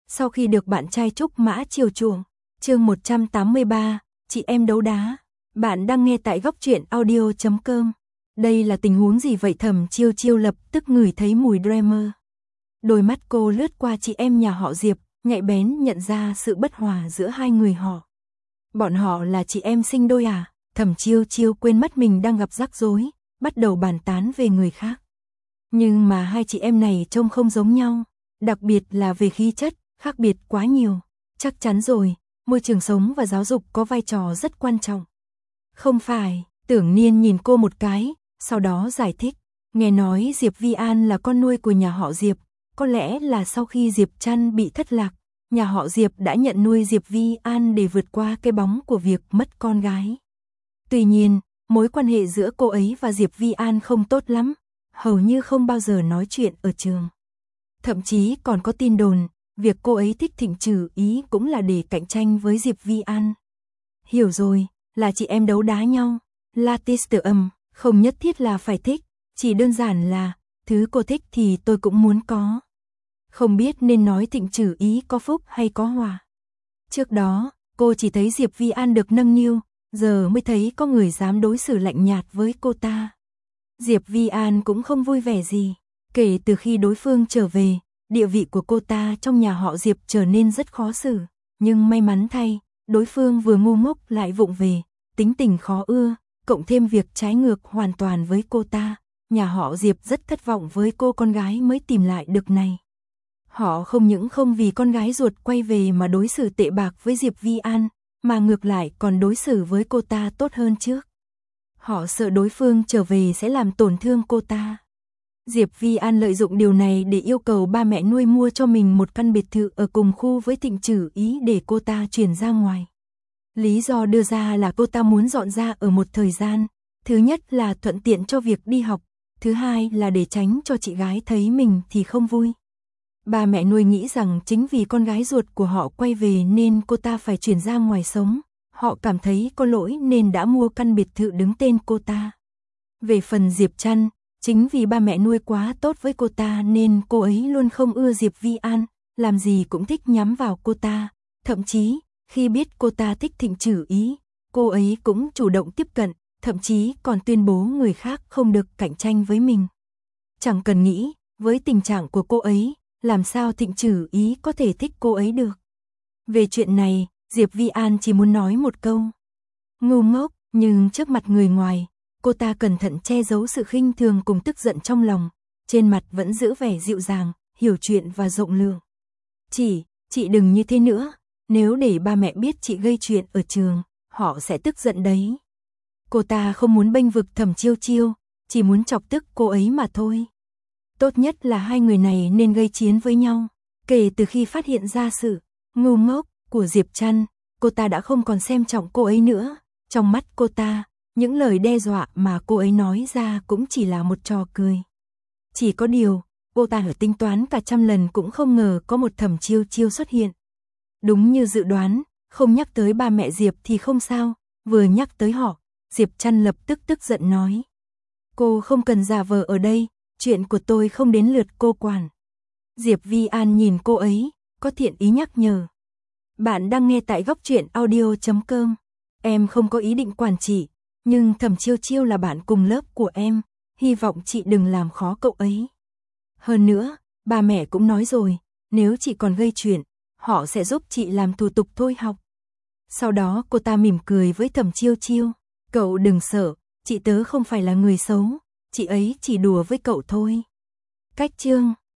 sau khi được bạn trai Trúc Mã chiều chuộng. Chương 183, chị em đấu đá. Bạn đang nghe tại góc truyện audio.com. Đây là tình huống gì vậy? Thẩm Chiêu Chiêu lập tức ngửi thấy mùi Dreamer. Đôi mắt cô lướt qua chị em nhà họ Diệp, nhạy bén nhận ra sự bất hòa giữa hai người họ. Bọn họ là chị em sinh đôi à? Thẩm Chiêu Chiêu quên mất mình đang gặp rắc rối, bắt đầu bàn tán về người khác. Nhưng mà hai chị em này trông không giống nhau, đặc biệt là về khí chất, khác biệt quá nhiều. Chắc chắn rồi, môi trường sống và giáo dục có vai trò rất quan trọng. Không phải, Tưởng Niên nhìn cô một cái, sau đó giải thích. Nghe nói Diệp Vi An là con nuôi của nhà họ Diệp, có lẽ là sau khi Diệp Trăn bị thất lạc, nhà họ Diệp đã nhận nuôi Diệp Vi An để vượt qua cái bóng của việc mất con gái. Tuy nhiên, mối quan hệ giữa cô ấy và Diệp Vi An không tốt lắm, hầu như không bao giờ nói chuyện ở trường. Thậm chí còn có tin đồn, việc cô ấy thích Thịnh Trừ Ý cũng là để cạnh tranh với Diệp Vi An. Hiểu rồi, là chị em đấu đá nhau. Lattice không nhất thiết là phải thích, chỉ đơn giản là, thứ cô thích thì tôi cũng muốn có. Không biết nên nói Thịnh Trừ Ý có phúc hay có họa. Trước đó, cô chỉ thấy Diệp Vi An được nâng niu, giờ mới thấy có người dám đối xử lạnh nhạt với cô ta. Diệp Vi An cũng không vui vẻ gì, kể từ khi đối phương trở về, địa vị của cô ta trong nhà họ Diệp trở nên rất khó xử, nhưng may mắn thay, đối phương vừa ngu ngốc lại vụng về, tính tình khó ưa, cộng thêm việc trái ngược hoàn toàn với cô ta, nhà họ Diệp rất thất vọng với cô con gái mới tìm lại được này. Họ không những không vì con gái ruột quay về mà đối xử tệ bạc với Diệp Vi An, mà ngược lại còn đối xử với cô ta tốt hơn trước. Họ sợ đối phương trở về sẽ làm tổn thương cô ta. Diệp Vi An lợi dụng điều này để yêu cầu ba mẹ nuôi mua cho mình một căn biệt thự ở cùng khu với Thịnh Trừ Ý để cô ta chuyển ra ngoài. Lý do đưa ra là cô ta muốn dọn ra ở một thời gian, thứ nhất là thuận tiện cho việc đi học, thứ hai là để tránh cho chị gái thấy mình thì không vui. Ba mẹ nuôi nghĩ rằng chính vì con gái ruột của họ quay về nên cô ta phải chuyển ra ngoài sống, họ cảm thấy có lỗi nên đã mua căn biệt thự đứng tên cô ta. Về phần Diệp Trăn, chính vì ba mẹ nuôi quá tốt với cô ta nên cô ấy luôn không ưa Diệp Vi An, làm gì cũng thích nhắm vào cô ta, thậm chí khi biết cô ta thích Thịnh Trừ Ý, cô ấy cũng chủ động tiếp cận, thậm chí còn tuyên bố người khác không được cạnh tranh với mình. Chẳng cần nghĩ, với tình trạng của cô ấy, làm sao Thịnh Trừ Ý có thể thích cô ấy được. Về chuyện này, Diệp Vi An chỉ muốn nói một câu. Ngu ngốc, nhưng trước mặt người ngoài, cô ta cẩn thận che giấu sự khinh thường cùng tức giận trong lòng, trên mặt vẫn giữ vẻ dịu dàng, hiểu chuyện và rộng lượng. Chị đừng như thế nữa, nếu để ba mẹ biết chị gây chuyện ở trường, họ sẽ tức giận đấy. Cô ta không muốn bênh vực Thẩm Chiêu Chiêu, chỉ muốn chọc tức cô ấy mà thôi. Tốt nhất là hai người này nên gây chiến với nhau. Kể từ khi phát hiện ra sự ngu ngốc của Diệp Trăn, cô ta đã không còn xem trọng cô ấy nữa. Trong mắt cô ta, những lời đe dọa mà cô ấy nói ra cũng chỉ là một trò cười. Chỉ có điều, cô ta ở tính toán cả trăm lần cũng không ngờ có một Thẩm Chiêu Chiêu xuất hiện. Đúng như dự đoán, không nhắc tới ba mẹ Diệp thì không sao, vừa nhắc tới họ, Diệp Trăn lập tức tức giận nói. Cô không cần giả vờ ở đây, chuyện của tôi không đến lượt cô quản. Diệp Vi An nhìn cô ấy, có thiện ý nhắc nhở. Bạn đang nghe tại góc truyện audio.com. Em không có ý định quản chị, nhưng Thẩm Chiêu Chiêu là bạn cùng lớp của em, hy vọng chị đừng làm khó cậu ấy. Hơn nữa, ba mẹ cũng nói rồi, nếu chị còn gây chuyện, họ sẽ giúp chị làm thủ tục thôi học. Sau đó cô ta mỉm cười với Thẩm Chiêu Chiêu. Cậu đừng sợ, chị tớ không phải là người xấu, chị ấy chỉ đùa với cậu thôi. Cách chương